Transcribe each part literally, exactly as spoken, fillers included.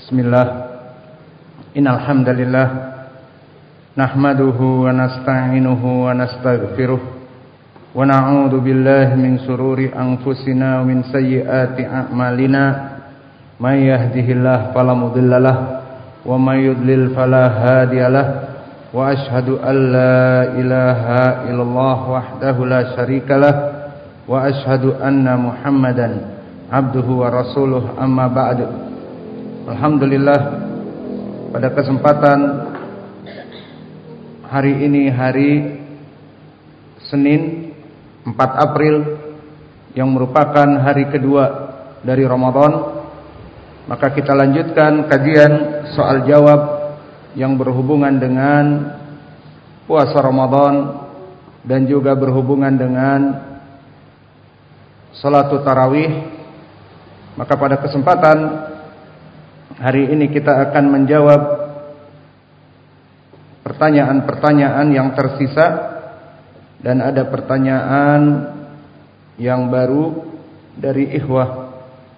Bismillah. Innal hamdalillah nahmaduhu wa nasta'inuhu wa nastaghfiruh wa na'udzu billahi min shururi anfusina wa min sayyiati a'malina. May yahdihillahu fala mudhillalah wa may yudlil fala hadiyalah. Wa asyhadu an la ilaha illallah wahdahu la syarikalah wa asyhadu anna Muhammadan abduhu wa rasuluh, amma ba'du. Alhamdulillah, pada kesempatan hari ini, hari Senin empat April, yang merupakan hari kedua dari Ramadan, maka kita lanjutkan kajian soal jawab yang berhubungan dengan puasa Ramadan dan juga berhubungan dengan salatul tarawih. Maka pada kesempatan hari ini kita akan menjawab pertanyaan-pertanyaan yang tersisa, dan ada pertanyaan yang baru dari ikhwah.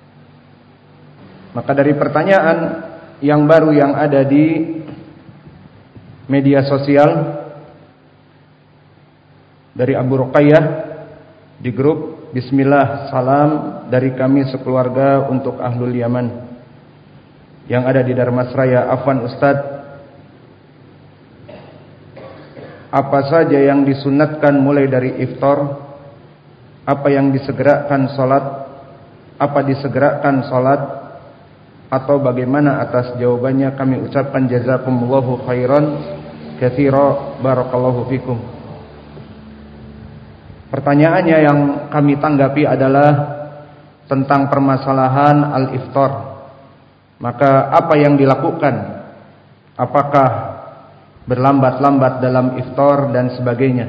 Maka dari pertanyaan yang baru yang ada di media sosial dari Abu Ruqayyah di grup, Bismillah, salam dari kami sekeluarga untuk Ahlul Yaman yang ada di Darmasraya. Afwan Ustaz, apa saja yang disunatkan mulai dari iftar? Apa yang disegerakan salat? Apa disegerakan salat? Atau bagaimana? Atas jawabannya kami ucapkan jazakumullahu khairan katsira, barakallahu fikum. Pertanyaannya yang kami tanggapi adalah tentang permasalahan al-iftar. Maka apa yang dilakukan? Apakah berlambat-lambat dalam iftar dan sebagainya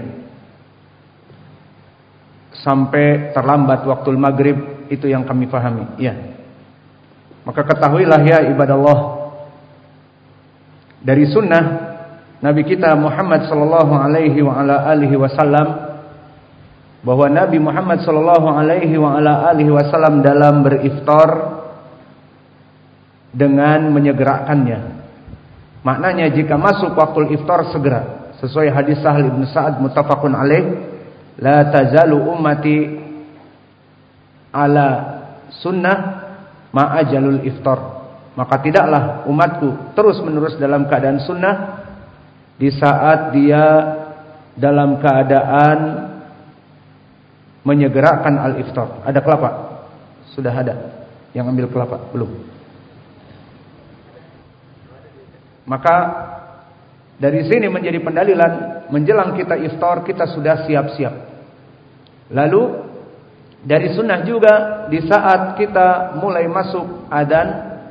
sampai terlambat waktu maghrib? Itu yang kami pahami. Ya. Maka ketahuilah ya ibadallah, dari sunnah Nabi kita Muhammad sallallahu alaihi wa ala alihi wasallam, bahwa Nabi Muhammad sallallahu alaihi wa ala alihi wasallam dalam beriftar dengan menyegerakannya. Maknanya jika masuk waktu iftar segera, sesuai hadis Sahal ibn Sa'ad muttafaqun alaih, la tazalu ummati ala sunnah ma'ajalul iftar. Maka tidaklah umatku terus menerus dalam keadaan sunnah di saat dia dalam keadaan menyegerakan al-iftar. Ada kelapa? Sudah ada. Yang ambil kelapa? Belum. Maka dari sini menjadi pendalilan, menjelang kita iftar kita sudah siap-siap. Lalu dari sunnah juga di saat kita mulai masuk adzan,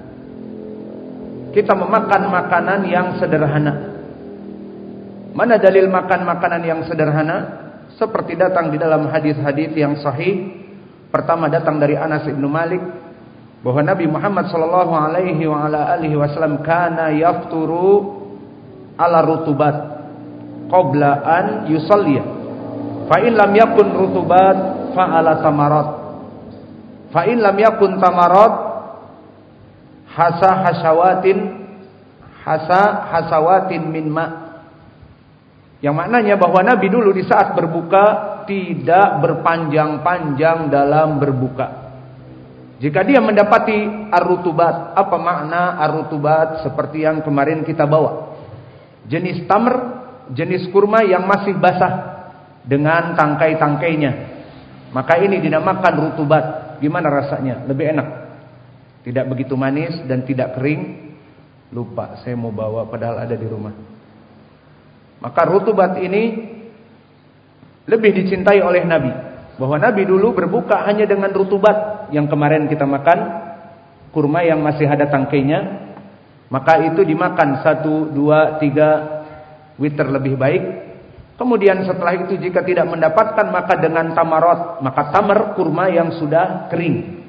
kita memakan makanan yang sederhana. Mana dalil makan makanan yang sederhana? Seperti datang di dalam hadis-hadis yang sahih. Pertama datang dari Anas bin Malik, bahwa Nabi Muhammad sallallahu alaihi wa ala alihi wasallam kana yafturu ala rutubat qabla an yusalliya. Fa in lam yakun rutubat fa ala tamarat. Fa in lam yakun tamarat hasa hasawatin hasa hasawatin min ma. Yang maknanya bahwa Nabi dulu di saat berbuka tidak berpanjang-panjang dalam berbuka. Jika dia mendapati ar-rutubat, apa makna ar-rutubat? Seperti yang kemarin kita bawa, jenis tamr, jenis kurma yang masih basah dengan tangkai-tangkainya, maka ini dinamakan rutubat. Gimana rasanya? Lebih enak, tidak begitu manis dan tidak kering. Lupa saya mau bawa padahal ada di rumah. Maka rutubat ini lebih dicintai oleh Nabi, bahwa Nabi dulu berbuka hanya dengan rutubat. Yang kemarin kita makan kurma yang masih ada tangkainya, maka itu dimakan satu, dua, tiga witer lebih baik. Kemudian setelah itu jika tidak mendapatkan, maka dengan tamarot, maka tamar kurma yang sudah kering.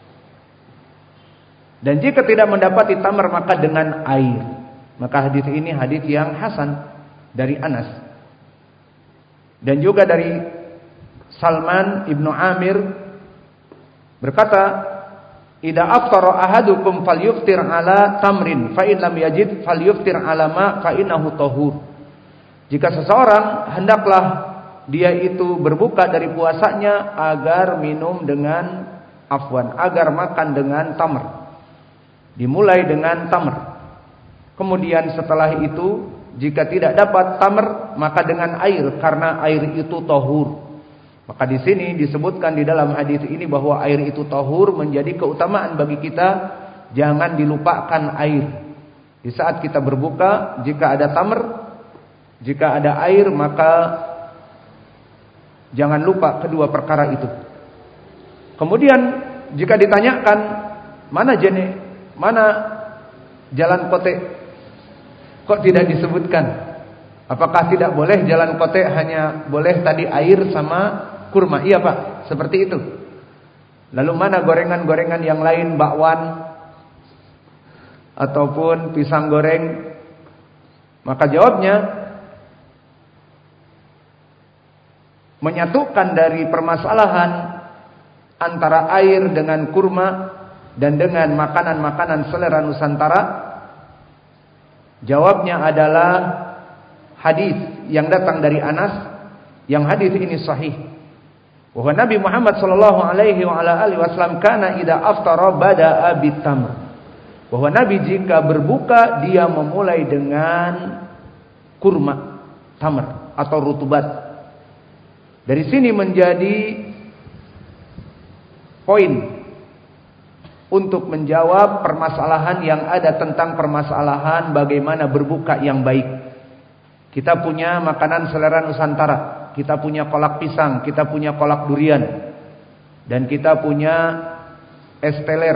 Dan jika tidak mendapati tamar, maka dengan air. Maka hadis ini hadis yang hasan dari Anas. Dan juga dari Salman ibnu Amir berkata, idza aftara ahadukum falyuftir ala tamrin fa in lam yajid falyuftir ala ma fa innahu tahur. Jika seseorang hendaklah dia itu berbuka dari puasanya agar minum dengan afwan, agar makan dengan tamr. Dimulai dengan tamr. Kemudian setelah itu jika tidak dapat tamr maka dengan air, karena air itu tahur. Maka di sini disebutkan di dalam hadis ini bahwa air itu tahur, menjadi keutamaan bagi kita. Jangan dilupakan air. Di saat kita berbuka, jika ada tamr, jika ada air, maka jangan lupa kedua perkara itu. Kemudian jika ditanyakan mana jenis, mana jalan kote, kok tidak disebutkan? Apakah tidak boleh jalan kote, hanya boleh tadi air sama kurma? Iya Pak, seperti itu. Lalu mana gorengan-gorengan yang lain, bakwan ataupun pisang goreng? Maka jawabnya, menyatukan dari permasalahan antara air dengan kurma dan dengan makanan-makanan selera Nusantara, jawabnya adalah hadis yang datang dari Anas, yang hadis ini sahih. Bahwa Nabi Muhammad sallallahu alaihi wa ala alihi wasallam kana idza aftara bada'a bitamr. Bahwa Nabi jika berbuka dia memulai dengan kurma, tamr atau rutubat. Dari sini menjadi poin untuk menjawab permasalahan yang ada tentang permasalahan bagaimana berbuka yang baik. Kita punya makanan selera Nusantara, kita punya kolak pisang, kita punya kolak durian, dan kita punya es teler,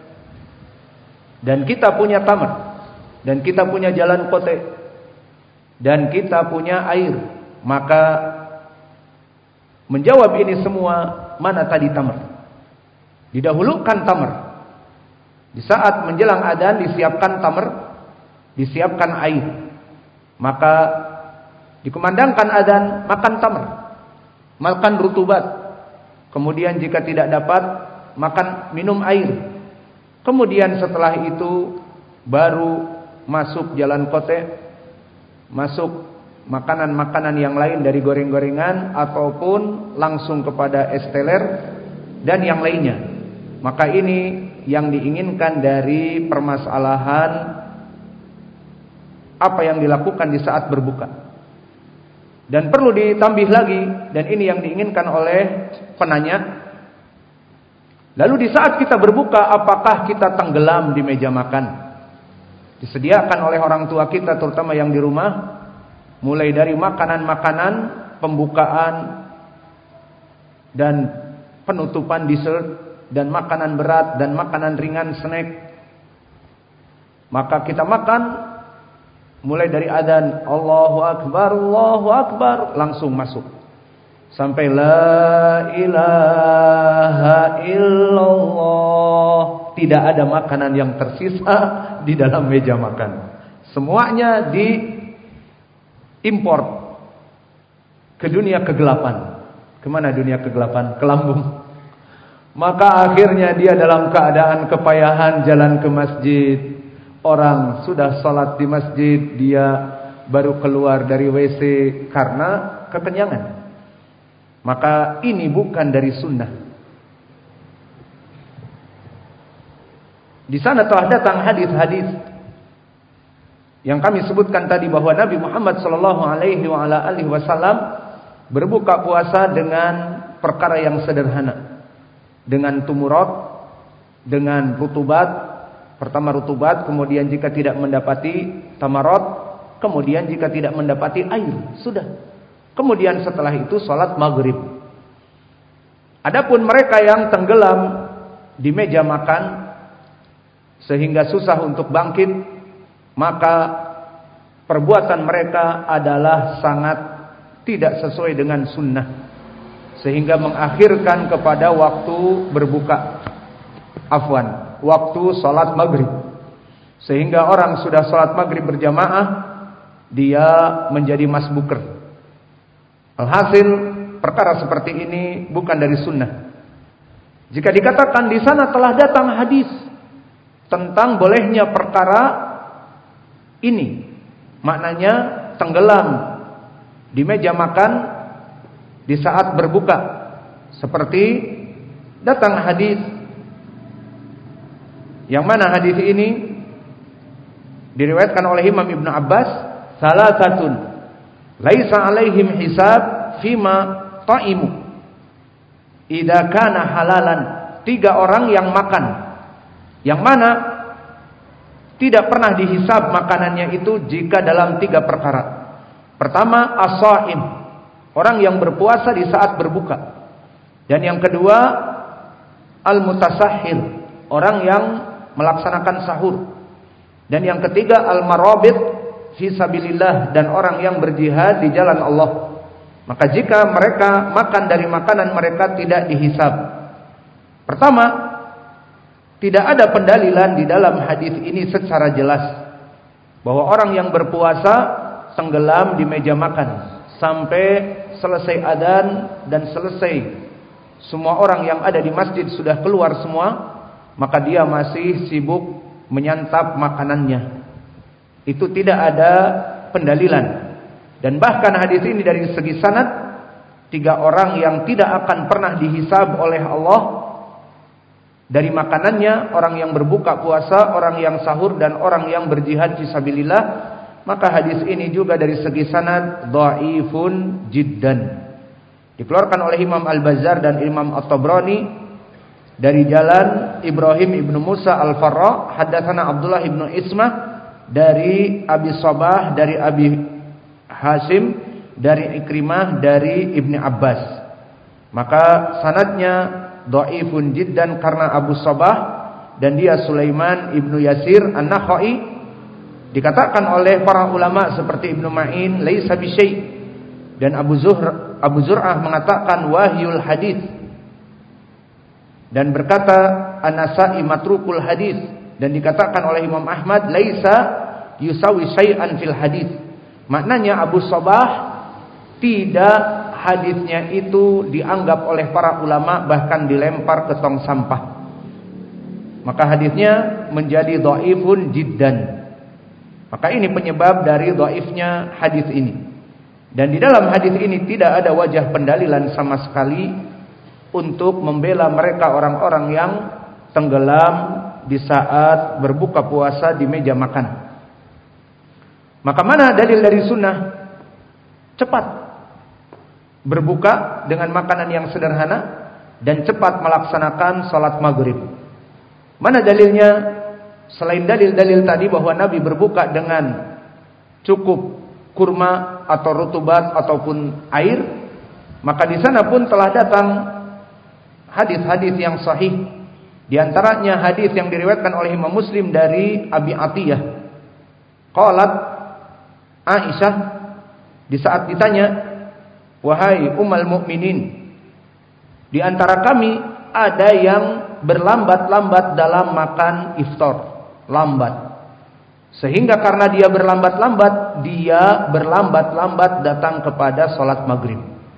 dan kita punya tamar, dan kita punya jalan kote, dan kita punya air. Maka menjawab ini semua, mana tadi tamar? Didahulukan tamar. Di saat menjelang adzan disiapkan tamar, disiapkan air. Maka dikumandangkan adzan, makan tamar, makan rutubat. Kemudian jika tidak dapat, makan minum air. Kemudian setelah itu baru masuk jalan kote, masuk makanan-makanan yang lain dari goreng-gorengan ataupun langsung kepada es teler dan yang lainnya. Maka ini yang diinginkan dari permasalahan apa yang dilakukan di saat berbuka. Dan perlu ditambah lagi, dan ini yang diinginkan oleh penanya. Lalu di saat kita berbuka, apakah kita tenggelam di meja makan? Disediakan oleh orang tua kita, terutama yang di rumah, mulai dari makanan-makanan, pembukaan, dan penutupan dessert, dan makanan berat, dan makanan ringan, snack. Maka kita makan, mulai dari adzan, Allahu Akbar, Allahu Akbar, langsung masuk. Sampai la ilaha illallah. Tidak ada makanan yang tersisa di dalam meja makan. Semuanya diimport ke dunia kegelapan. Kemana dunia kegelapan? Ke lambung. Maka akhirnya dia dalam keadaan kepayahan jalan ke masjid. Orang sudah sholat di masjid, dia baru keluar dari W C karena kekenyangan. Maka ini bukan dari sunnah. Di sana telah datang hadis-hadis yang kami sebutkan tadi, bahwa Nabi Muhammad sallallahu alaihi wasallam berbuka puasa dengan perkara yang sederhana, dengan tumurat, dengan rutubat. Pertama rutubat, kemudian jika tidak mendapati tamarat, kemudian jika tidak mendapati air, sudah. Kemudian setelah itu sholat maghrib. Adapun mereka yang tenggelam di meja makan sehingga susah untuk bangkit, maka perbuatan mereka adalah sangat tidak sesuai dengan sunnah, sehingga mengakhirkan kepada waktu berbuka. Afwan, waktu sholat maghrib. Sehingga orang sudah sholat maghrib berjamaah, dia menjadi masbuker. Alhasil perkara seperti ini bukan dari sunnah. Jika dikatakan di sana telah datang hadis tentang bolehnya perkara ini, maknanya tenggelam di meja makan di saat berbuka. Seperti datang hadis, yang mana hadis ini diriwayatkan oleh Imam Ibnu Abbas, salasatun laisa alaihim hisab fima ta'imu idza kana halalan. Tiga orang yang makan, yang mana tidak pernah dihisab makanannya itu jika dalam tiga perkara. Pertama, as-shaim, orang yang berpuasa di saat berbuka. Dan yang kedua, al-mutasahhir, orang yang melaksanakan sahur. Dan yang ketiga, al-marabit fi sabilillah, dan orang yang berjihad di jalan Allah. Maka jika mereka makan dari makanan mereka tidak dihisab. Pertama, tidak ada pendalilan di dalam hadis ini secara jelas bahwa orang yang berpuasa tenggelam di meja makan sampai selesai adzan dan selesai semua orang yang ada di masjid sudah keluar semua, maka dia masih sibuk menyantap makanannya. Itu tidak ada pendalilan. Dan bahkan hadis ini dari segi sanad, tiga orang yang tidak akan pernah dihisab oleh Allah dari makanannya, orang yang berbuka puasa, orang yang sahur, dan orang yang berjihad fisabilillah. Maka hadis ini juga dari segi sanad dhaifun jiddan. Dikeluarkan oleh Imam Al-Bazzar dan Imam At-Tabrani dari jalan Ibrahim ibnu Musa Al-Farra, haddatsana Abdullah ibnu Ismah dari Abi Sabah dari Abi Hasim dari Ikrimah dari Ibni Abbas. Maka sanadnya dhaifun jiddan karena Abu Sabah dan dia Sulaiman ibnu Yasir An-Nakhai. Dikatakan oleh para ulama seperti Ibnu Ma'in laisa bisyai, dan Abu Zuhr Abu Zur'ah mengatakan wahyul hadis, dan berkata An-Nasa'i matrukul hadis, dan dikatakan oleh Imam Ahmad laisa yusawi syai'an fil hadis. Maknanya Abu Sabah tidak, hadisnya itu dianggap oleh para ulama bahkan dilempar ke tong sampah. Maka hadisnya menjadi dhaifun jiddan. Maka ini penyebab dari dhaifnya hadis ini. Dan di dalam hadis ini tidak ada wajah pendalilan sama sekali untuk membela mereka orang-orang yang tenggelam di saat berbuka puasa di meja makan. Maka mana dalil dari sunnah cepat berbuka dengan makanan yang sederhana dan cepat melaksanakan salat maghrib? Mana dalilnya selain dalil-dalil tadi bahwa Nabi berbuka dengan cukup kurma atau rutubat ataupun air? Maka di sana pun telah datang hadis-hadis yang sahih. Di antaranya hadis yang diriwayatkan oleh Imam Muslim dari Abi Atiyah. Qalat Aisyah di saat ditanya, wahai Ummul Mukminin, di antara kami ada yang berlambat-lambat dalam makan iftar, lambat. Sehingga karena dia berlambat-lambat, dia berlambat-lambat datang kepada salat maghrib.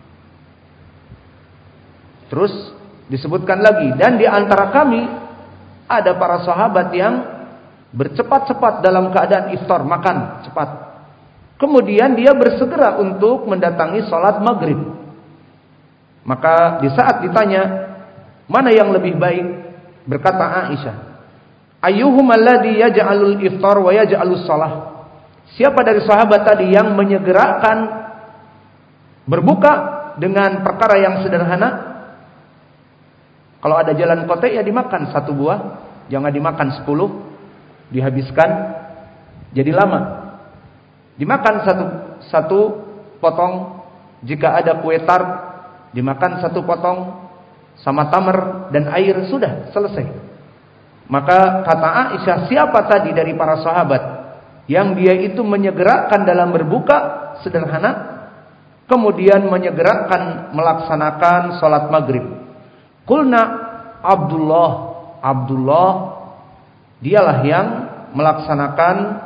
Terus disebutkan lagi, dan di antara kami ada para sahabat yang bercepat-cepat dalam keadaan iftar, makan cepat. Kemudian dia bersegera untuk mendatangi salat maghrib. Maka di saat ditanya mana yang lebih baik, berkata Aisyah, ayyuhum alladhi yaj'alul iftar wa yaj'alus shalah. Siapa dari sahabat tadi yang menyegerakan berbuka dengan perkara yang sederhana? Kalau ada jalan kote ya dimakan satu buah, jangan dimakan sepuluh, dihabiskan jadi lama. Dimakan satu satu potong. Jika ada kue tart, dimakan satu potong sama tamar dan air, sudah selesai. Maka kata Aisyah, siapa tadi dari para sahabat yang dia itu menyegerakan dalam berbuka sederhana, kemudian menyegerakan melaksanakan salat maghrib? Qulna Abdullah. Abdullah dialah yang melaksanakan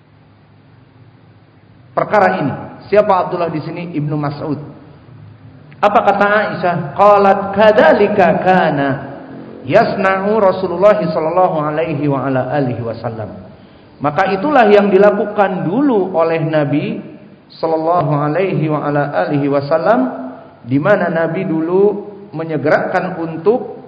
perkara ini. Siapa Abdullah di sini? Ibnu Mas'ud. Apa kata Aisyah? Qalat kadzalika kana yasna'u Rasulullah sallallahu alaihi wa ala alihi wasallam. Maka itulah yang dilakukan dulu oleh Nabi sallallahu alaihi wa ala alihi wasallam, di mana Nabi dulu menyegerakan untuk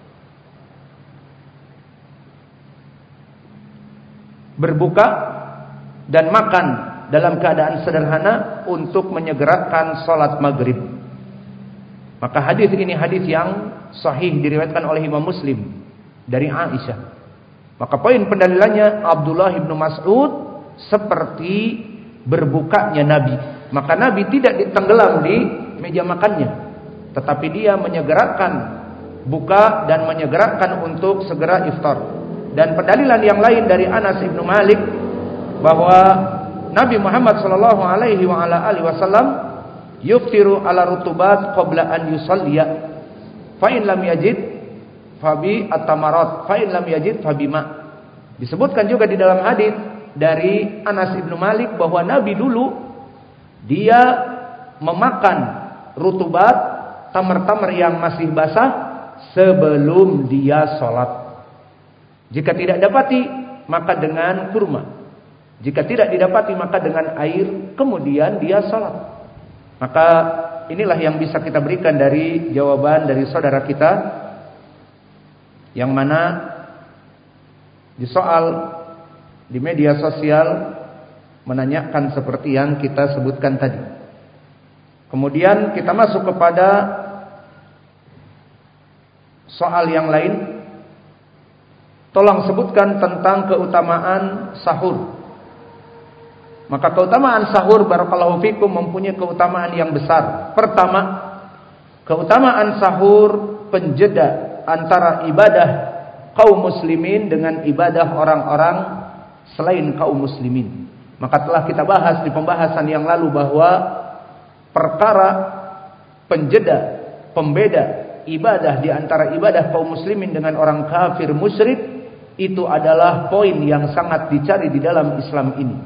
berbuka dan makan dalam keadaan sederhana untuk menyegerakan salat maghrib. Maka hadis ini hadis yang sahih diriwayatkan oleh Imam Muslim dari Aisyah. Maka poin pendalilannya Abdullah bin Mas'ud seperti berbukanya Nabi. Maka Nabi tidak ditenggelam di meja makannya, tetapi dia menyegerakan buka dan menyegerakan untuk segera iftar. Dan pendalilan yang lain dari Anas bin Malik bahwa Nabi Muhammad sallallahu alaihi wa ala alihi wasallam yuftiru ala rutubat qabla an yusalliya fa in lam yajid fabi at-tamarat fa in lam yajid fabima. Disebutkan juga di dalam hadis dari Anas bin Malik bahwa Nabi dulu dia memakan rutubat, tamar-tamar yang masih basah sebelum dia sholat. Jika tidak dapati, maka dengan kurma. Jika tidak didapati, maka dengan air, kemudian dia sholat. Maka inilah yang bisa kita berikan dari jawaban dari saudara kita, yang mana di soal di media sosial menanyakan seperti yang kita sebutkan tadi. Kemudian kita masuk kepada soal yang lain. Tolong sebutkan tentang keutamaan sahur. Maka keutamaan sahur barakallahu fikum mempunyai keutamaan yang besar. Pertama, keutamaan sahur penjeda antara ibadah kaum muslimin dengan ibadah orang-orang selain kaum muslimin. Maka telah kita bahas di pembahasan yang lalu bahwa perkara penjeda, pembeda ibadah di antara ibadah kaum muslimin dengan orang kafir musyrik itu adalah poin yang sangat dicari di dalam Islam ini.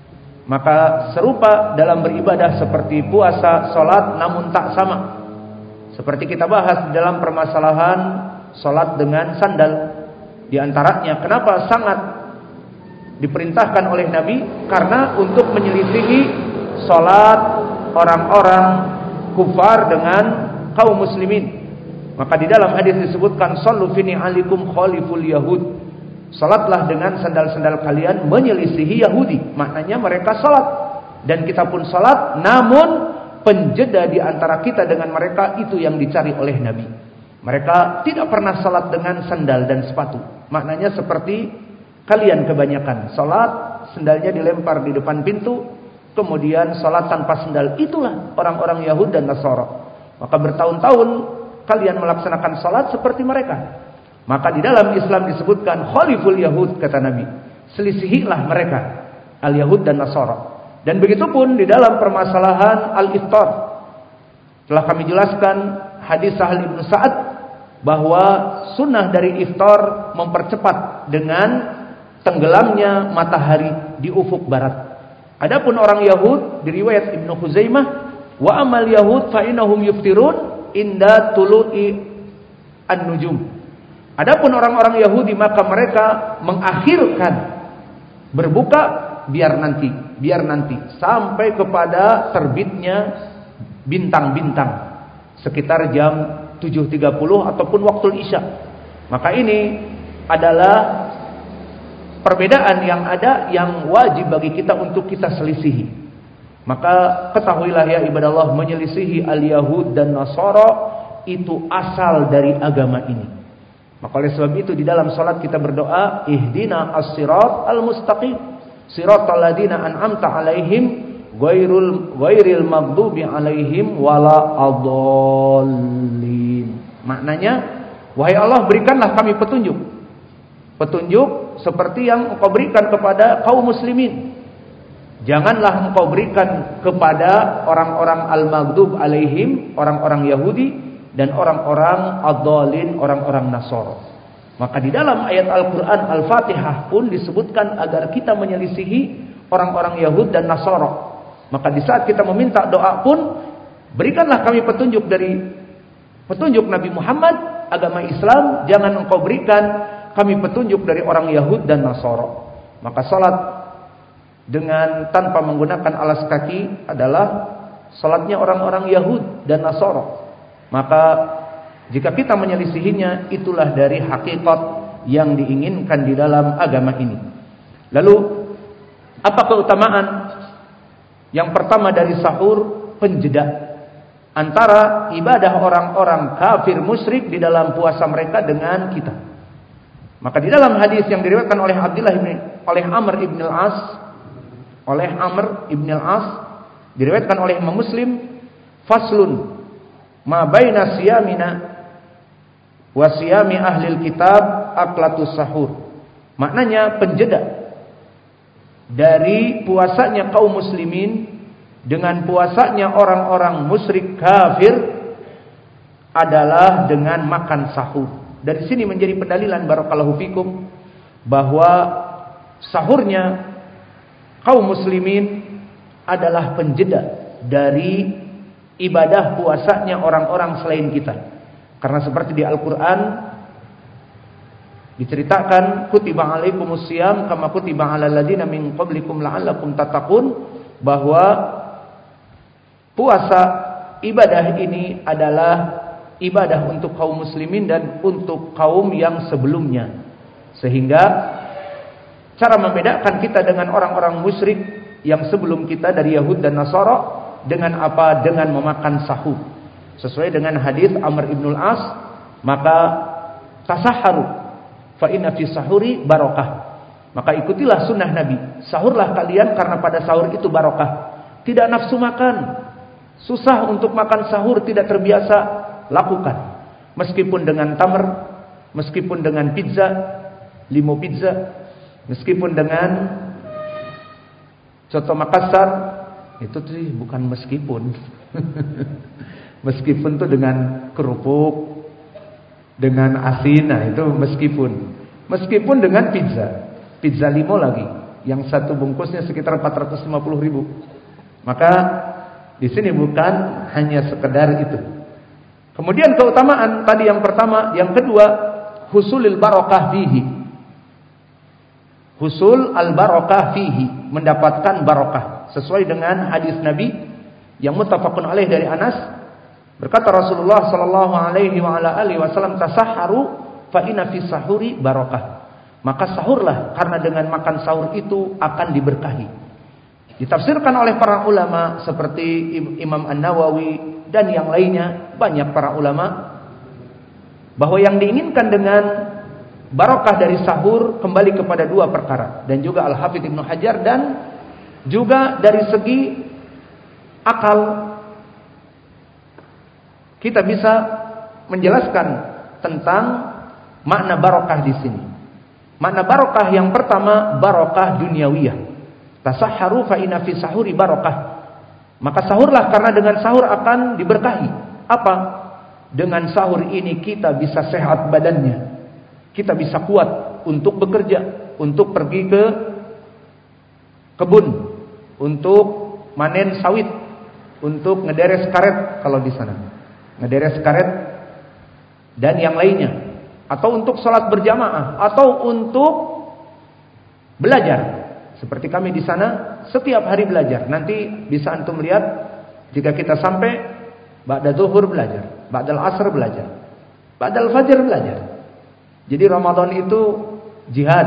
Maka serupa dalam beribadah seperti puasa, salat, namun tak sama. Seperti kita bahas di dalam permasalahan salat dengan sandal. Di antaranya kenapa sangat diperintahkan oleh Nabi? Karena untuk menyelisihi salat orang-orang kufar dengan kaum muslimin. Maka di dalam hadis disebutkan sallu fi ni'alikum khaliful yahud. Salatlah dengan sandal-sandal kalian menyelisihi Yahudi. Maknanya mereka salat dan kita pun salat, namun penjeda di antara kita dengan mereka itu yang dicari oleh Nabi. Mereka tidak pernah salat dengan sandal dan sepatu. Maknanya seperti kalian kebanyakan salat, sandalnya dilempar di depan pintu, kemudian salat tanpa sandal. Itulah orang-orang Yahudi dan Nasara. Maka bertahun-tahun kalian melaksanakan salat seperti mereka. Maka di dalam Islam disebutkan khaliful Yahud, kata Nabi. Selisihilah mereka, al-Yahud dan Nasara. Dan begitu pun di dalam permasalahan al-iftar. Telah kami jelaskan hadis Sahal bin Sa'ad bahwa sunnah dari iftar mempercepat dengan tenggelamnya matahari di ufuk barat. Adapun orang Yahud, di riwayat Ibnu Khuzaimah, wa amal Yahud fa innahum yuftirun inda tulu'i an-nujum. Adapun orang-orang Yahudi maka mereka mengakhirkan berbuka biar nanti, biar nanti sampai kepada terbitnya bintang-bintang sekitar jam tujuh tiga puluh ataupun waktu Isya. Maka ini adalah perbedaan yang ada yang wajib bagi kita untuk kita selisihi. Maka ketahuilah ya ibadah Allah, menyelisihi al-Yahud dan Nasara itu asal dari agama ini. Maka oleh sebab itu di dalam salat kita berdoa, ihdina as-sirat al-mustaqim, siratal ladzina an'amta alaihim ghairul ghairil maghdubi alaihim wala adallin. Maknanya, wahai Allah, berikanlah kami petunjuk. Petunjuk seperti yang Engkau berikan kepada kaum muslimin. Janganlah Engkau berikan kepada orang-orang al-maghdub alaihim, orang-orang Yahudi, dan orang-orang ad-dhalin, orang-orang Nasara. Maka di dalam ayat Al-Quran Al-Fatihah pun disebutkan agar kita menyelisihi orang-orang Yahud dan Nasara. Maka di saat kita meminta doa pun Berikanlah kami petunjuk dari petunjuk Nabi Muhammad, agama Islam. Jangan engkau berikan kami petunjuk dari orang Yahud dan Nasara. Maka salat dengan tanpa menggunakan alas kaki adalah salatnya orang-orang Yahud dan Nasara. Maka jika kita menyelisihinya, itulah dari hakikat yang diinginkan di dalam agama ini. Lalu apa keutamaan? Yang pertama dari sahur, penjeda antara ibadah orang-orang kafir musyrik di dalam puasa mereka dengan kita. Maka di dalam hadis yang diriwayatkan oleh Abdullah bin oleh Amr ibn al-As, oleh Amr ibn al-As, diriwayatkan oleh Imam Muslim, faslun ma baina siyamina wa siyami ahlil kitab aklatus sahur. Maknanya penjeda dari puasanya kaum muslimin dengan puasanya orang-orang musyrik kafir adalah dengan makan sahur. Dari sini menjadi pendalilan barakallahu fikum bahwa sahurnya kaum muslimin adalah penjeda dari ibadah puasanya orang-orang selain kita. Karena seperti di Al-Quran diceritakan, kutiba alaikumus siyam kama kutiba alal ladzina min qablikum la'allakum tattaqun, bahwa puasa ibadah ini adalah ibadah untuk kaum muslimin dan untuk kaum yang sebelumnya. Sehingga cara membedakan kita dengan orang-orang musyrik yang sebelum kita dari Yahud dan Nasara dengan apa? Dengan memakan sahur. Sesuai dengan hadis Amr ibn al-As, maka tasahharu fa inna fi sahuri barakah. Maka ikutilah sunnah Nabi. Sahurlah kalian karena pada sahur itu barakah. Tidak nafsu makan. Susah untuk makan sahur, tidak terbiasa, lakukan. Meskipun dengan tamr, meskipun dengan pizza, limo pizza, meskipun dengan coto Makassar, itu tuh bukan meskipun. Meskipun tuh dengan kerupuk, dengan asin, nah itu meskipun. Meskipun dengan pizza, pizza limo lagi, yang satu bungkusnya sekitar empat ratus lima puluh ribu. Maka di sini bukan hanya sekedar itu. Kemudian keutamaan tadi yang pertama, yang kedua, husulil barakah fihi. Husul al barakah fihi, mendapatkan barakah sesuai dengan hadis Nabi yang muttafaqun alaih dari Anas. Berkata Rasulullah sallallahu alaihi wa ala alihi wasallam, tasahharu fa inna fi sahuri barakah. Maka sahurlah karena dengan makan sahur itu akan diberkahi. Ditafsirkan oleh para ulama seperti Imam An-Nawawi dan yang lainnya, banyak para ulama, bahwa yang diinginkan dengan barakah dari sahur kembali kepada dua perkara. Dan juga Al-Hafidz Ibnu Hajar, dan juga dari segi akal kita bisa menjelaskan tentang makna barakah di sini. Makna barakah yang pertama, barakah duniawiyah. Tasahharu fa inna fi sahuri barakah. Maka sahurlah karena dengan sahur akan diberkahi. Apa? Dengan sahur ini kita bisa sehat badannya. Kita bisa kuat untuk bekerja, untuk pergi ke kebun, untuk manen sawit, untuk ngederes karet kalau di sana. Ngederes karet dan yang lainnya. Atau untuk sholat berjamaah, atau untuk belajar. Seperti kami di sana setiap hari belajar. Nanti bisa antum lihat jika kita sampai ba'da zuhur belajar, ba'dal asr belajar, ba'dal fajr belajar. Jadi Ramadan itu jihad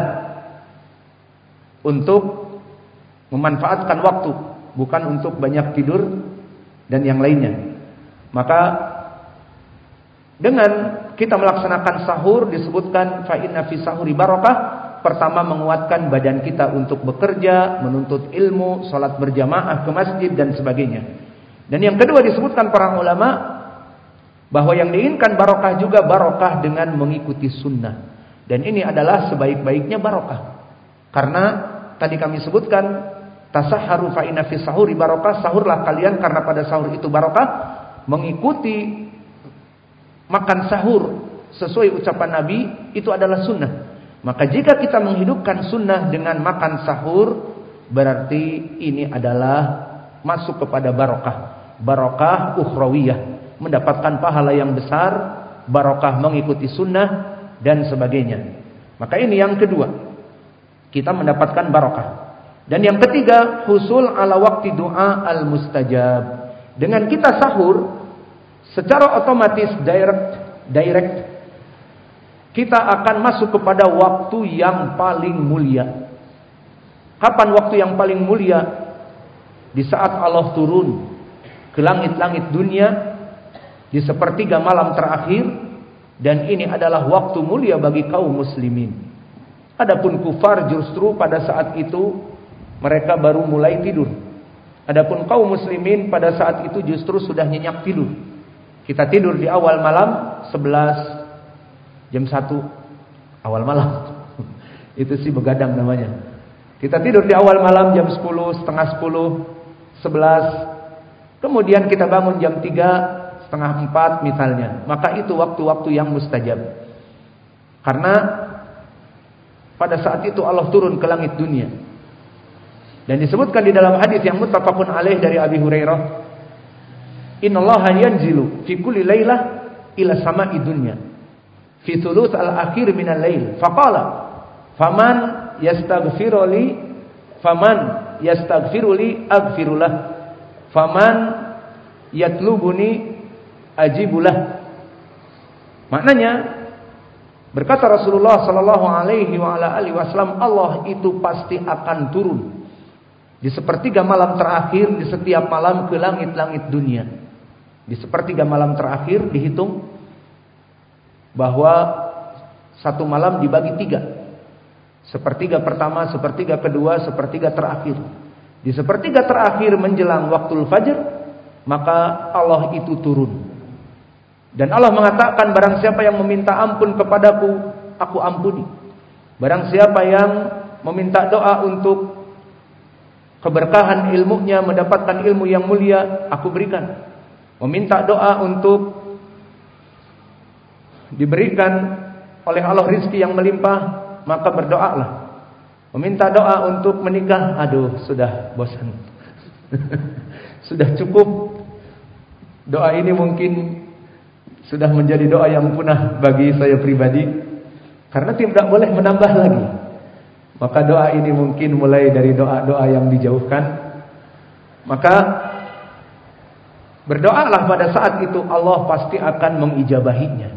untuk memanfaatkan waktu, bukan untuk banyak tidur dan yang lainnya. Maka dengan kita melaksanakan sahur disebutkan fa inna fi sahuri barakah. Pertama, menguatkan badan kita untuk bekerja, menuntut ilmu, sholat berjamaah ke masjid dan sebagainya. Dan yang kedua disebutkan para ulama bahwa yang diinginkan barokah juga barokah dengan mengikuti sunnah. Dan ini adalah sebaik-baiknya barokah. Karena tadi kami sebutkan tasahharu fa inna fi sahuri barokah, sahurlah kalian karena pada sahur itu barokah. Mengikuti makan sahur sesuai ucapan Nabi itu adalah sunnah. Maka jika kita menghidupkan sunnah dengan makan sahur, berarti ini adalah masuk kepada barokah. barokah ukhrawiyah, mendapatkan pahala yang besar, barokah mengikuti sunnah dan sebagainya. Maka ini yang kedua, kita mendapatkan barokah. Dan yang ketiga, husul ala waqti doa al-mustajab. Dengan kita sahur, secara otomatis direct, direct kita akan masuk kepada waktu yang paling mulia. Kapan waktu yang paling mulia? Di saat Allah turun ke langit-langit dunia di sepertiga malam terakhir, dan ini adalah waktu mulia bagi kaum muslimin. Adapun kufar justru pada saat itu mereka baru mulai tidur. Adapun kaum muslimin pada saat itu justru sudah nyenyak tidur. Kita tidur di awal malam sebelas, jam satu awal malam. Itu sih begadang namanya. Kita tidur di awal malam jam sepuluh, setengah sepuluh, sebelas. Kemudian kita bangun jam tiga, setengah empat misalnya. Maka itu waktu-waktu yang mustajab. Karena pada saat itu Allah turun ke langit dunia. Dan disebutkan di dalam hadis yang muttafaqun alaih dari Abi Hurairah, innallaha yanzilu fi kulli lailah ila sama'i dunya fi thuluth al-akhir min al-lail. Faqala, faman yastaghfiru li faman yastaghfiru li aghfirulah, faman yatlubuni ajibulah. Maknanya, berkata Rasulullah sallallahu alaihi wa ala alihi wasallam, Allah itu pasti akan turun di sepertiga malam terakhir di setiap malam ke langit-langit dunia. Di sepertiga malam terakhir dihitung bahwa satu malam dibagi tiga. Sepertiga pertama, sepertiga kedua, sepertiga terakhir. Di sepertiga terakhir menjelang waktul fajr, maka Allah itu turun. Dan Allah mengatakan, barang siapa yang meminta ampun kepadaku, aku ampuni. Barang siapa yang meminta doa untuk keberkahan ilmunya, mendapatkan ilmu yang mulia, aku berikan. Meminta doa untuk diberikan oleh Allah rizki yang melimpah, maka berdoalah. Meminta doa untuk menikah, aduh sudah bosan. Sudah cukup. Doa ini mungkin sudah menjadi doa yang punah bagi saya pribadi, karena tidak boleh menambah lagi. Maka doa ini mungkin mulai dari doa-doa yang dijauhkan. Maka berdoalah pada saat itu, Allah pasti akan mengijabahinya.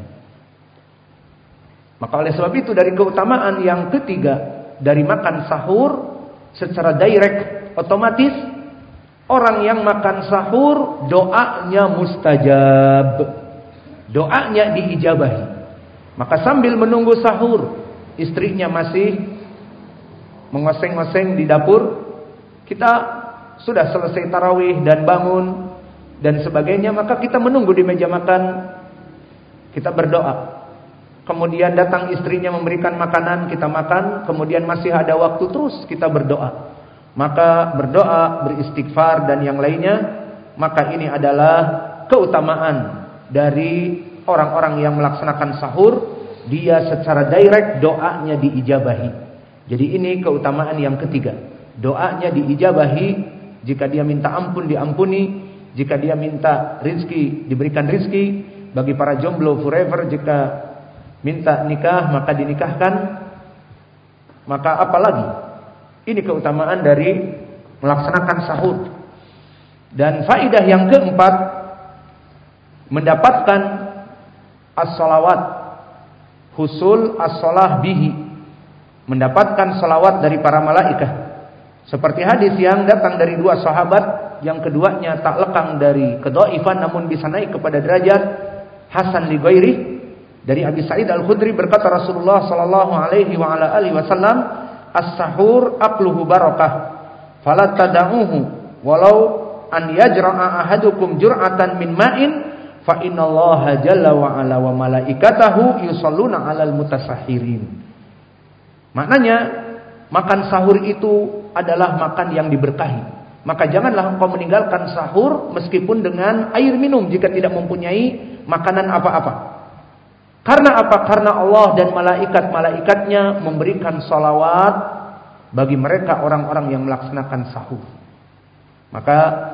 Maka oleh sebab itu, dari keutamaan yang ketiga dari makan sahur secara direct, otomatis orang yang makan sahur doanya mustajab. Doanya diijabahi. Maka sambil menunggu sahur, istrinya masih mengoseng-oseng di dapur, kita sudah selesai tarawih dan bangun dan sebagainya, maka kita menunggu di meja makan, kita berdoa. Kemudian datang istrinya memberikan makanan, kita makan, kemudian masih ada waktu, terus kita berdoa. Maka berdoa, beristighfar dan yang lainnya, maka ini adalah keutamaan dari orang-orang yang melaksanakan sahur. Dia secara direct doanya diijabahi. Jadi ini keutamaan yang ketiga. Doanya diijabahi. Jika dia minta ampun, diampuni. Jika dia minta rizki, diberikan rizki. Bagi para jomblo forever, jika minta nikah, maka dinikahkan. Maka apalagi, ini keutamaan dari melaksanakan sahur. Dan faidah yang keempat, mendapatkan as-salawat, husul as-salah bihi, mendapatkan salawat dari para malaikat. Seperti hadis yang datang dari dua sahabat, yang keduanya tak lekang dari kedhaifan namun bisa naik kepada derajat hasan li ghairi. Dari Abi Sa'id Al-Khudri berkata Rasulullah sallallahu alaihi wa ala alihi wasallam, as-sahur aqluhu barakah, fala tad'uhu walau an yajra'a ahadukum jur'atan min ma'in, fa innallaha jalla wa ala wa malaikatahu yusholluna 'alal mutasahhirin. Maknanya, makan sahur itu adalah makan yang diberkahi. Maka janganlah engkau meninggalkan sahur meskipun dengan air minum jika tidak mempunyai makanan apa-apa. Karena apa? Karena Allah dan malaikat-malaikatnya memberikan salawat bagi mereka orang-orang yang melaksanakan sahur. Maka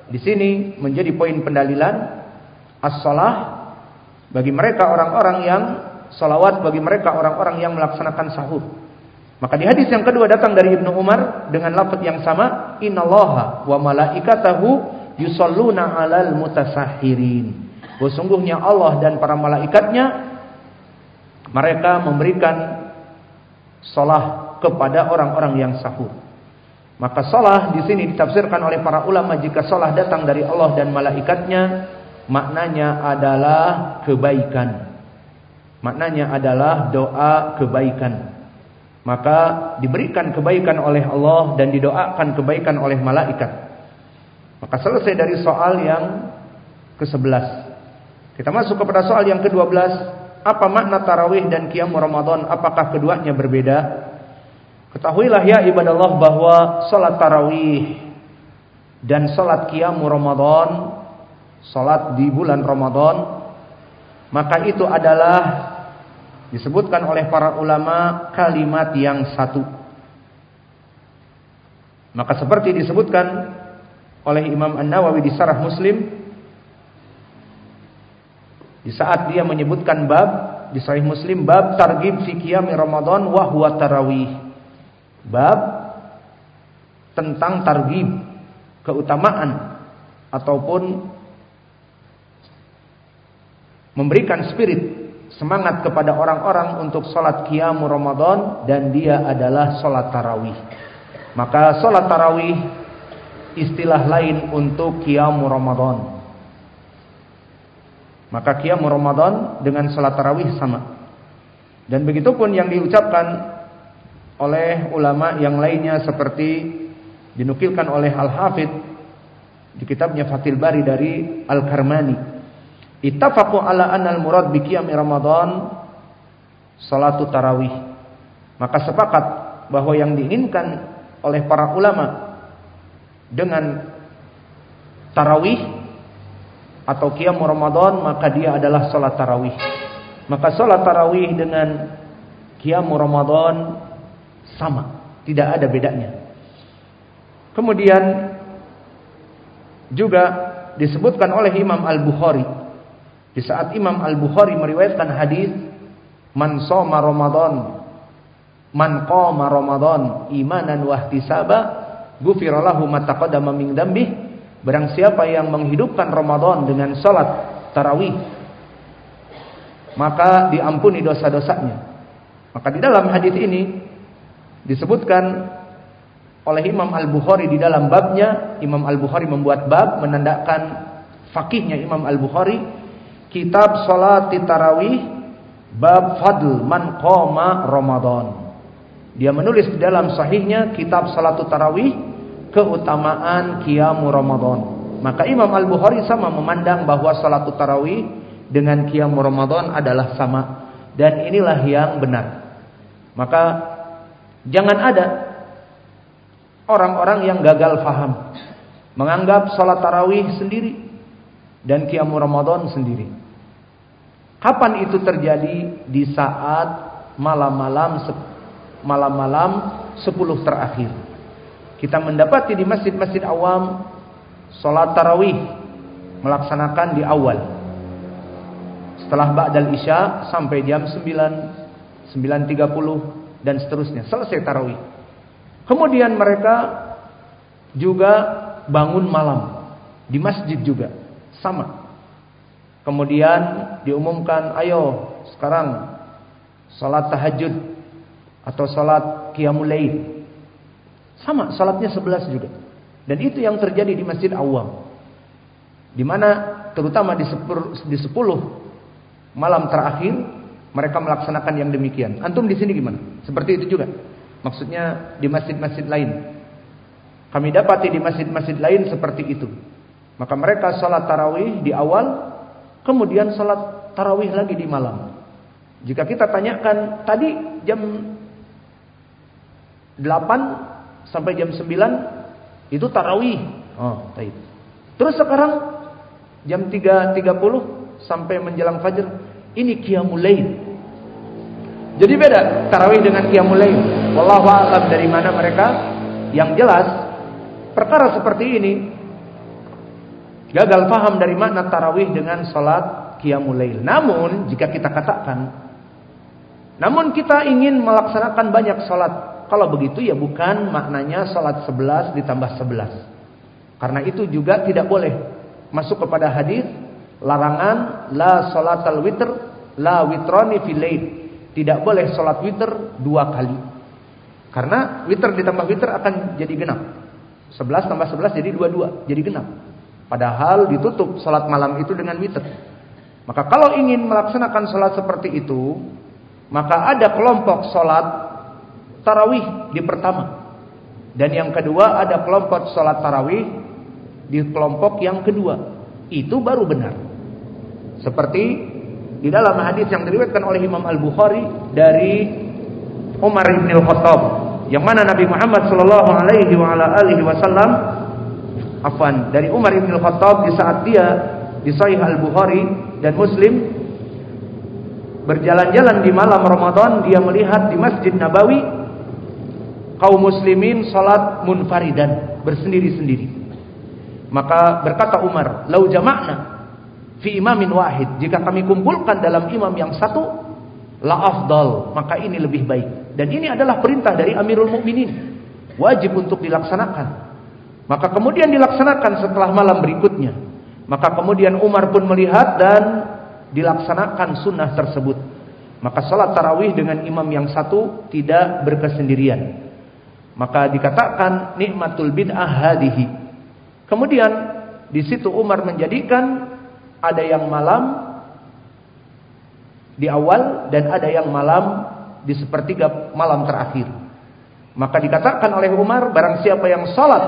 di sini menjadi poin pendalilan as-shalah bagi mereka orang-orang yang salawat bagi mereka orang-orang yang melaksanakan sahur. Maka di hadis yang kedua datang dari Ibnu Umar dengan lafaz yang sama, innallaha wa malaikatahu yusholluna 'alal mutasahhirin. Sesungguhnya Allah dan para malaikatnya mereka memberikan shalah kepada orang-orang yang sahur. Maka shalah di sini ditafsirkan oleh para ulama, jika shalah datang dari Allah dan malaikatnya, maknanya adalah kebaikan. Maknanya adalah doa kebaikan. Maka diberikan kebaikan oleh Allah dan didoakan kebaikan oleh malaikat. Maka selesai dari soal yang kesebelas. Kita masuk kepada soal yang kedua belas. Apa makna tarawih dan qiyam Ramadan? Apakah keduanya berbeda? Ketahuilah ya ibadallah bahwa salat tarawih dan salat qiyam Ramadan, salat di bulan Ramadan, maka itu adalah disebutkan oleh para ulama kalimat yang satu. Maka seperti disebutkan oleh Imam An-Nawawi di Syarah Muslim, di saat dia menyebutkan bab di Sahih Muslim, bab targhib fi qiyam Ramadan wa huwa tarawih. Bab tentang targhib, keutamaan ataupun memberikan spirit, semangat kepada orang-orang untuk salat qiyam Ramadan, dan dia adalah salat tarawih. Maka salat tarawih istilah lain untuk qiyam Ramadan. Maka qiyam Ramadan dengan salat tarawih sama. Dan begitupun yang diucapkan oleh ulama yang lainnya, seperti dinukilkan oleh Al-Hafidh di kitabnya Fathul Bari dari Al-Karmani. Ittafaqu ala anna al-murad bi qiyam Ramadan salatu tarawih. Maka sepakat bahwa yang diinginkan oleh para ulama dengan tarawih atau qiyam Ramadan, maka dia adalah salat tarawih. Maka salat tarawih dengan qiyam Ramadan sama, tidak ada bedanya. Kemudian juga disebutkan oleh Imam Al-Bukhari, di saat Imam Al-Bukhari meriwayatkan hadis, man shoma Ramadan, man qama Ramadan imanan wa ihtisaba, ghufira lahu ma taqaddama min dzambih. Barang siapa yang menghidupkan Ramadan dengan salat tarawih, maka diampuni dosa-dosanya. Maka di dalam hadis ini disebutkan oleh Imam Al-Bukhari di dalam babnya, Imam Al-Bukhari membuat bab menandakan fakihnya Imam Al-Bukhari, kitab salat tarawih, bab fadl man qama Ramadan. Dia menulis di dalam sahihnya kitab salat tarawih, keutamaan qiyam Ramadan. Maka Imam Al-Bukhari sama memandang bahwa salat tarawih dengan qiyam Ramadan adalah sama, dan inilah yang benar. Maka jangan ada orang-orang yang gagal faham, menganggap salat tarawih sendiri dan qiyam Ramadan sendiri. Kapan itu terjadi? Di saat malam-malam malam-malam sepuluh terakhir. Kita mendapati di masjid-masjid awam salat tarawih melaksanakan di awal, setelah ba'dal isya sampai jam sembilan, sembilan tiga puluh dan seterusnya, selesai tarawih. Kemudian mereka juga bangun malam di masjid juga sama. Kemudian diumumkan, ayo sekarang salat tahajud atau salat qiyamul lail. Sama, salatnya sebelas juga. Dan itu yang terjadi di masjid awam, di mana terutama di sepuluh, di sepuluh malam terakhir mereka melaksanakan yang demikian. Antum di sini gimana? Seperti itu juga? Maksudnya di masjid-masjid lain? Kami dapati di masjid-masjid lain seperti itu. Maka mereka salat tarawih di awal, kemudian salat tarawih lagi di malam. Jika kita tanyakan tadi jam delapan sampai jam sembilan itu tarawih. Oh, baik. Terus sekarang jam tiga tiga puluh sampai menjelang fajar ini qiyamul lail. Jadi beda tarawih dengan qiyamul lail. Wallahu a'lam dari mana mereka. Yang jelas perkara seperti ini gagal paham dari makna tarawih dengan salat qiyamul lail. Namun jika kita katakan, namun kita ingin melaksanakan banyak salat, kalau begitu ya bukan maknanya salat sebelas ditambah sebelas. Karena itu juga tidak boleh masuk kepada hadis larangan la salatal witr la witrani fil lail. Tidak boleh salat witr dua kali. Karena witr ditambah witr akan jadi genap. sebelas tambah sebelas jadi dua puluh dua, jadi genap. Padahal ditutup salat malam itu dengan witr. Maka kalau ingin melaksanakan salat seperti itu, maka ada kelompok salat tarawih di pertama. Dan yang kedua ada kelompok salat tarawih di kelompok yang kedua. Itu baru benar. Seperti di dalam hadis yang diriwayatkan oleh Imam Al-Bukhari dari Umar bin Al-Khattab, yang mana Nabi Muhammad sallallahu alaihi wa ala alihi wasallam afwan dari Umar bin Al-Khattab di saat dia di Sahih Al-Bukhari dan Muslim berjalan-jalan di malam Ramadan, dia melihat di Masjid Nabawi kaum muslimin salat munfaridan, bersendiri-sendiri. Maka berkata Umar, "Lau jama'na fi imamin wahid." Jika kami kumpulkan dalam imam yang satu, la afdal, maka ini lebih baik. Dan ini adalah perintah dari Amirul Mukminin, wajib untuk dilaksanakan. Maka kemudian dilaksanakan setelah malam berikutnya. Maka kemudian Umar pun melihat dan dilaksanakan sunnah tersebut. Maka salat tarawih dengan imam yang satu tidak berkesendirian. Maka dikatakan nikmatul bid'ah hadihi. Kemudian di situ Umar menjadikan ada yang malam di awal dan ada yang malam di sepertiga malam terakhir. Maka dikatakan oleh Umar, barang siapa yang salat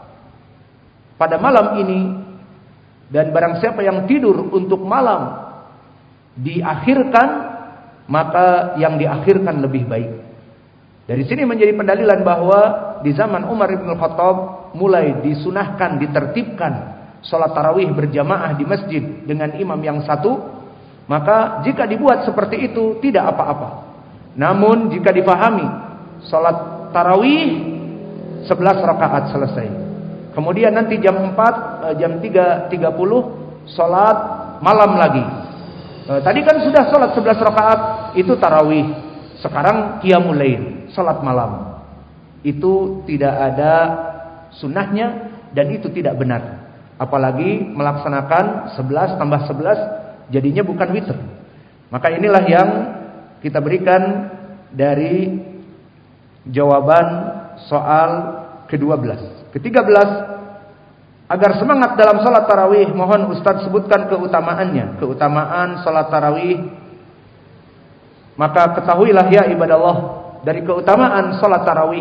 pada malam ini dan barang siapa yang tidur untuk malam diakhirkan, maka yang diakhirkan lebih baik. Dari sini menjadi pendalilan bahwa di zaman Umar bin Khattab mulai disunahkan, ditertibkan salat tarawih berjamaah di masjid dengan imam yang satu. Maka jika dibuat seperti itu tidak apa-apa. Namun jika difahami salat tarawih sebelas rakaat selesai, kemudian nanti jam empat, jam tiga tiga puluh salat malam lagi. Tadi kan sudah salat sebelas rakaat, itu tarawih. Sekarang qiyamul lail, salat malam. Itu tidak ada sunnahnya dan itu tidak benar. Apalagi melaksanakan sebelas tambah sebelas jadinya bukan witr. Maka inilah yang kita berikan dari jawaban soal kedua belas. Ketiga belas, agar semangat dalam salat tarawih, mohon Ustaz sebutkan keutamaannya. Keutamaan salat tarawih. Maka ketahuilah ya ibadallah, dari keutamaan salat tarawih,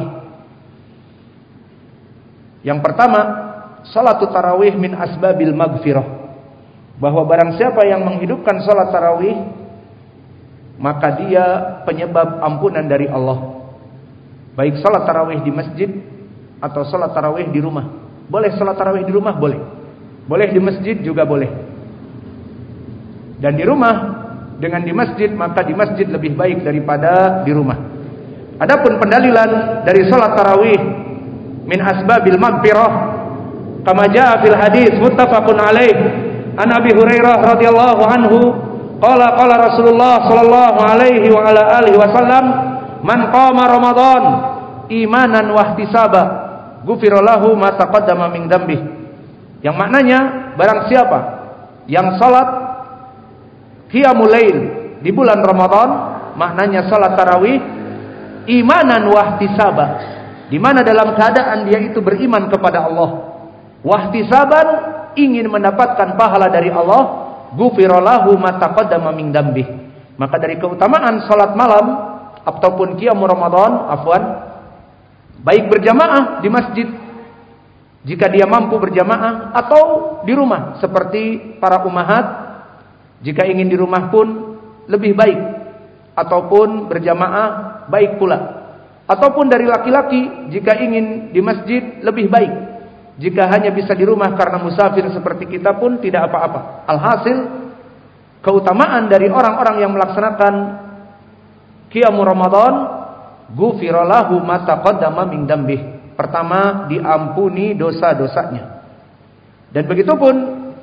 yang pertama, salatut tarawih min asbabil maghfirah. Bahwa barang siapa yang menghidupkan salat tarawih, maka dia penyebab ampunan dari Allah. Baik salat tarawih di masjid atau salat tarawih di rumah. Boleh salat tarawih di rumah? Boleh. Boleh di masjid juga boleh. Dan di rumah dengan di masjid, maka di masjid lebih baik daripada di rumah. Adapun pendalilan dari salat tarawih min asbabil maghfirah, kama jaa fil hadis muttafaqun alaih an Abi Hurairah radhiyallahu anhu qala qala Rasulullah sallallahu alaihi wa ala alihi wasallam, man qama Ramadan imanan wa ihtisaba ghufira lahu ma taqaddama min dzambih. Yang maknanya, barang siapa yang salat qiyamul lail di bulan Ramadan, maknanya salat tarawih imanan wa ihtisaba, di mana dalam keadaan dia itu beriman kepada Allah, wahtisaban, ingin mendapatkan pahala dari Allah, ghufira lahu ma taqaddama min dzambih. Maka dari keutamaan salat malam ataupun qiyamul Ramadan, afwan, baik berjamaah di masjid jika dia mampu berjamaah atau di rumah seperti para ummahat, jika ingin di rumah pun lebih baik, ataupun berjamaah baik pula. Ataupun dari laki-laki, jika ingin di masjid lebih baik. Jika hanya bisa di rumah karena musafir seperti kita pun tidak apa-apa. Alhasil, keutamaan dari orang-orang yang melaksanakan qiyamul Ramadan, ghufira lahu ma taqaddama min dzambih. Pertama, diampuni dosa-dosanya. Dan begitupun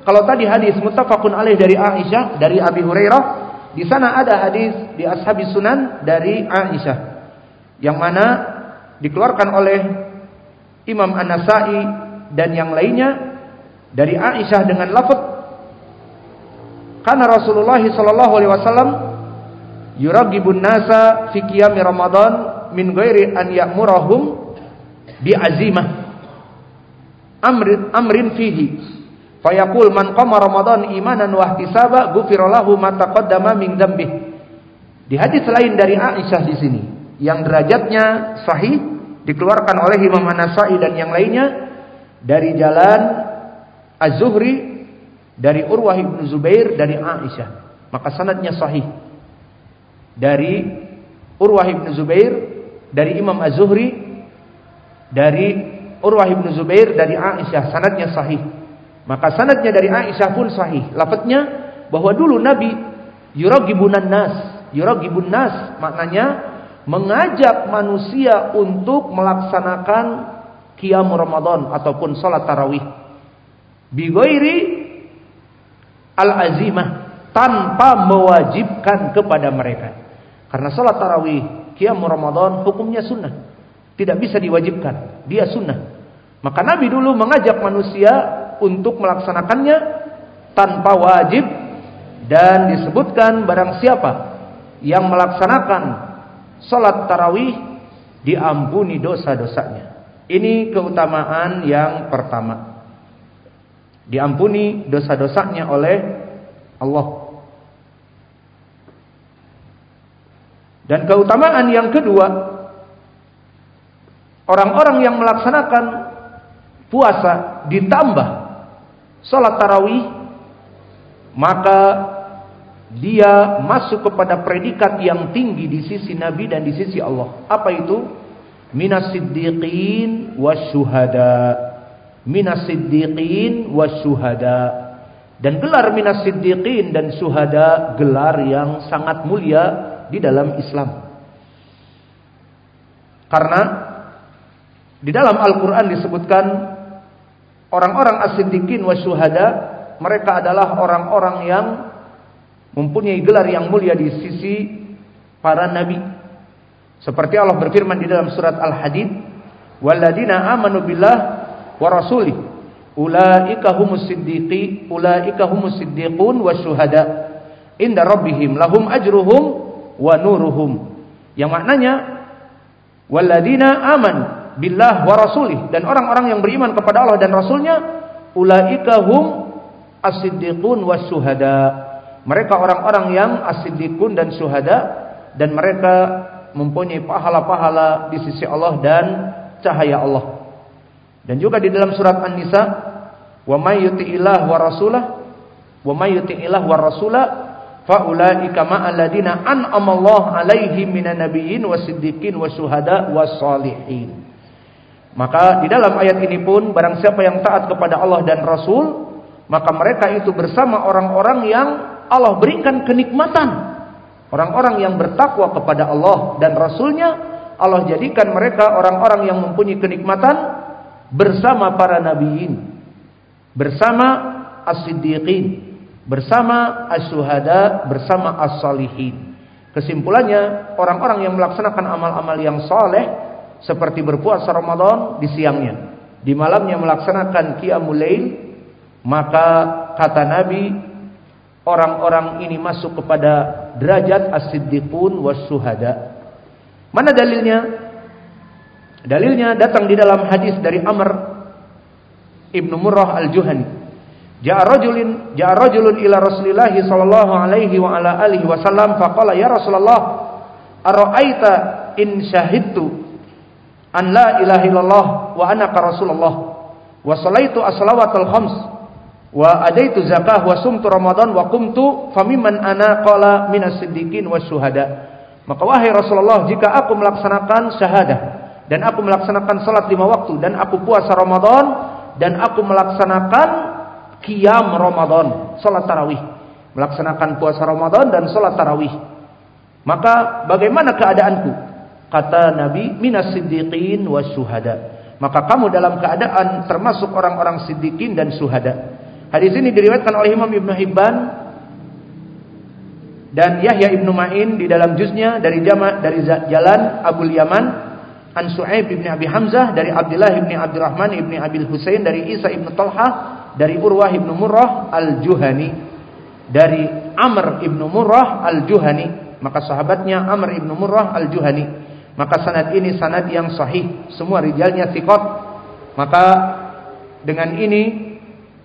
kalau tadi hadis muttafaqun alaih dari Aisyah, dari Abi Hurairah, di sana ada hadis di Ashabis Sunan dari Aisyah yang mana dikeluarkan oleh Imam An-Nasa'i dan yang lainnya dari Aisyah dengan lafaz kana Rasulullah sallallahu alaihi wasallam yuragibun nasa fi qiyam Ramadan min ghairi an ya'murahum bi azimah amrin amrin fihi fayaqul man qama Ramadan imanan wa ihtisaba ghufira lahu ma taqaddama min dzambih. Di hadis lain dari Aisyah di sini yang derajatnya sahih dikeluarkan oleh Imam An-Nasa'i dan yang lainnya dari jalan Az-Zuhri dari Urwah bin Zubair dari Aisyah, maka sanadnya sahih. Dari Urwah bin Zubair dari Imam Az-Zuhri dari Urwah bin Zubair dari Aisyah, sanadnya sahih. Maka sanadnya dari Aisyah pun sahih. Lafadznya bahwa dulu Nabi yuragibunan nas, yuragibun nas maknanya mengajak manusia untuk melaksanakan qiyam Ramadan ataupun salat tarawih bi ghairi al-azimah, tanpa mewajibkan kepada mereka. Karena salat tarawih qiyam Ramadan hukumnya sunnah, tidak bisa diwajibkan, dia sunnah. Maka Nabi dulu mengajak manusia untuk melaksanakannya tanpa wajib, dan disebutkan barang siapa yang melaksanakan salat tarawih diampuni dosa-dosanya. Ini keutamaan yang pertama, diampuni dosa-dosanya oleh Allah. Dan keutamaan yang kedua, orang-orang yang melaksanakan puasa ditambah salat tarawih, maka dia masuk kepada predikat yang tinggi di sisi Nabi dan di sisi Allah. Apa itu? Minas siddiqin wasyuhada. Minas siddiqin wasyuhada. Dan gelar minas siddiqin dan syuhada gelar yang sangat mulia di dalam Islam. Karena di dalam Al-Quran disebutkan orang-orang as-siddiqin wasyuhada, mereka adalah orang-orang yang mempunyai gelar yang mulia di sisi para nabi. Seperti Allah berfirman di dalam surat Al-Hadid, "Walladzina amanu billah wa rasulih, ulaika humus siddiqi, ulaika humus siddiqun wasyuhada, inda rabbihim lahum ajruhum wa nuruhum." Yang maknanya walladzina amanu billah wa rasulih, dan orang-orang yang beriman kepada Allah dan Rasulnya, ulaika hum as-siddiqun wasyuhada. Mereka orang-orang yang as-siddiqun dan syuhada, dan mereka mempunyai pahala-pahala di sisi Allah dan cahaya Allah. Dan juga di dalam surat An-Nisa, wa may yuti'illah wa rasulah wa may yuti'illah wa rasulah fa ulaika ma'al ladina an'ama Allah 'alaihim minan nabiyyin wasiddiqin wasyuhada wassalihin. Maka di dalam ayat ini pun barang siapa yang taat kepada Allah dan Rasul, maka mereka itu bersama orang-orang yang Allah berikan kenikmatan. Orang-orang yang bertakwa kepada Allah dan Rasulnya, Allah jadikan mereka orang-orang yang mempunyai kenikmatan bersama para nabiyin, bersama as-siddiqin, bersama as-syuhada, bersama as-salihin. Kesimpulannya, orang-orang yang melaksanakan amal-amal yang saleh seperti berpuasa Ramadan di siangnya, di malamnya melaksanakan qiyamul lail, maka kata Nabi, orang-orang ini masuk kepada derajat as-siddiqun wasyuhada. Mana dalilnya? Dalilnya datang di dalam hadis dari Amr Ibnu Murrah Al-Juhani. Ja'a rajulun ja'a rajulun ila Rasulillah sallallahu alaihi wa ala alihi wasallam faqala ya Rasulullah ara'aita in syahidtu an la ilaha illallah wa annaka rasulullah wa salaitu as-salawatul khams wa adaitu zakah wa sumtu ramadan wa qumtu famimman ana qala minas siddiqin wasyuhada. Maka wahai Rasulullah, jika aku melaksanakan syahadah dan aku melaksanakan salat lima waktu dan aku puasa Ramadan dan aku melaksanakan qiyam Ramadan, salat tarawih, melaksanakan puasa Ramadan dan salat tarawih, maka bagaimana keadaanku? Kata Nabi, minas siddiqin wasyuhada. Maka kamu dalam keadaan termasuk orang-orang siddiqin dan syuhada. Hadis ini diriwayatkan oleh Imam Ibnu Hibban dan Yahya Ibnu Ma'in di dalam juznya dari jama dari jalan Abul Yaman an Su'aib bin Abi Hamzah dari Abdullah bin Abdurrahman bin Abil Husain dari Isa bin Talha dari Urwah bin Murrah Al-Juhani dari Amr bin Murrah Al-Juhani, maka sahabatnya Amr bin Murrah Al-Juhani. Maka sanad ini sanad yang sahih, semua rijalnya thiqat. Maka dengan ini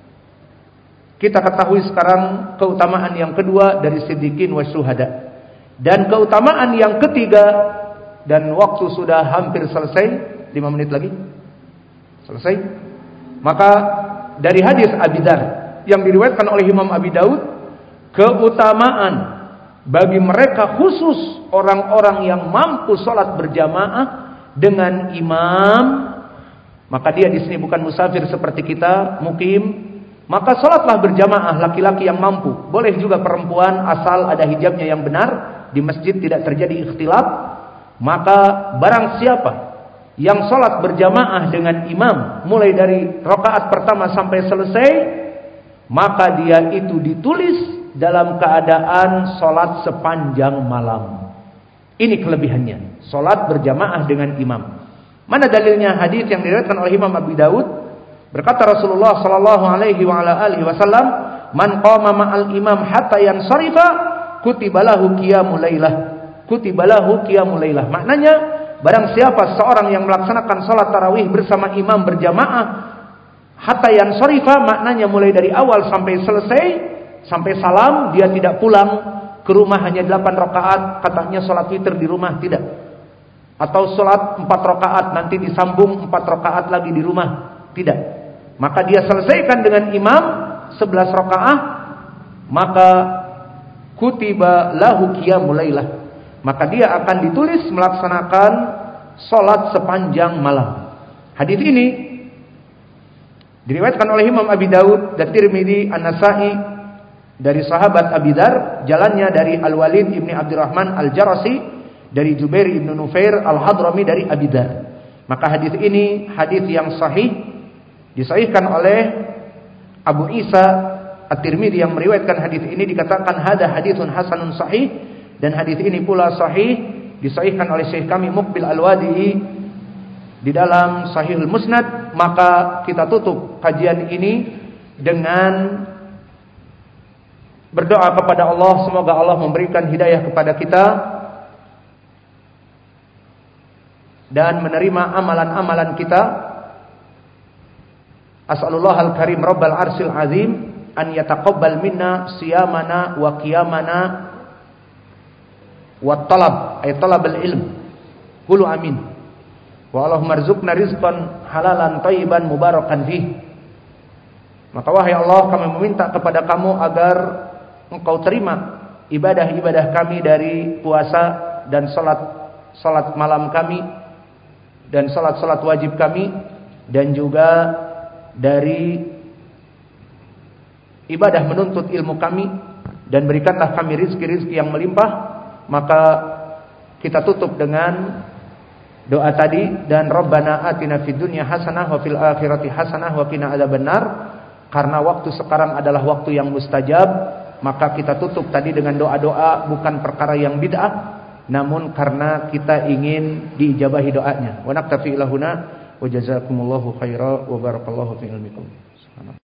kita ketahui sekarang keutamaan yang kedua dari siddiqin wa syuhada. Dan keutamaan yang ketiga, dan waktu sudah hampir selesai, lima menit lagi selesai. Maka dari hadis Abi Dzar yang diriwayatkan oleh Imam Abi Daud, keutamaan bagi mereka khusus orang-orang yang mampu sholat berjamaah dengan imam. Maka dia di sini bukan musafir seperti kita, mukim. Maka sholatlah berjamaah laki-laki yang mampu. Boleh juga perempuan asal ada hijabnya yang benar, di masjid tidak terjadi ikhtilaf. Maka barang siapa yang sholat berjamaah dengan imam mulai dari rakaat pertama sampai selesai, maka dia itu ditulis dalam keadaan sholat sepanjang malam. Ini kelebihannya, sholat berjamaah dengan imam. Mana dalilnya? Hadis yang diriwayatkan oleh Imam Abi Daud. Berkata Rasulullah sallallahu alaihi wa ala alihi wasallam, "Man qama ma'al imam hatta yansarifa, kutiba lahu qiyamul lailah." Kutiba lahu qiyamul lailah. Maknanya, barang siapa seorang yang melaksanakan salat tarawih bersama imam berjamaah hatta yansarifa, maknanya mulai dari awal sampai selesai, sampai salam, dia tidak pulang ke rumah hanya delapan rakaat, katanya salat witir di rumah, tidak. Atau salat empat rakaat nanti disambung empat rakaat lagi di rumah, tidak. Maka dia selesaikan dengan imam sebelas rakaat, maka kutiba lahu qiyamul lailah. Maka dia akan ditulis melaksanakan salat sepanjang malam. Hadis ini diriwayatkan oleh Imam Abi Daud dan Tirmidzi, An-Nasa'i dari sahabat Abi Dzar, jalannya dari Al-Walid ibni Abdurrahman Al-Jarasi, dari Jubair ibnu Nufair Al-Hadrami dari Abi Dzar. Maka hadis ini hadis yang sahih, disahihkan oleh Abu Isa At-Tirmidzi yang meriwayatkan hadis ini, dikatakan hada haditsun hasanun sahih, dan hadis ini pula sahih disahihkan oleh Syekh kami Muqbil Al-Wadi'i di dalam Sahihul Musnad. Maka kita tutup kajian ini dengan berdoa kepada Allah, semoga Allah memberikan hidayah kepada kita dan menerima amalan-amalan kita. As'alullah al-karim rabbal arsil azim an yataqabbal minna siyamana wa qiyamana wa talab ay talabal ilm. Qulu amin. Wa Allahumma rzuqna rizqan halalan thayyiban mubarakan fih. Maka wahai Allah, kami meminta kepada kamu agar Engkau terima ibadah-ibadah kami dari puasa dan salat salat malam kami dan salat-salat wajib kami, dan juga dari ibadah menuntut ilmu kami, dan berikanlah kami rizki-rizki yang melimpah. Maka kita tutup dengan doa tadi, dan Rabbana atina fid dunya hasanah wa fil akhirati hasanah wa qina adzabannar. Karena waktu sekarang adalah waktu yang mustajab, maka kita tutup tadi dengan doa-doa, bukan perkara yang bid'ah, namun karena kita ingin diijabahi doanya. Wa naktafi ilahuna wa jazakumullahu khairan wa barakallahu fi ilmikum.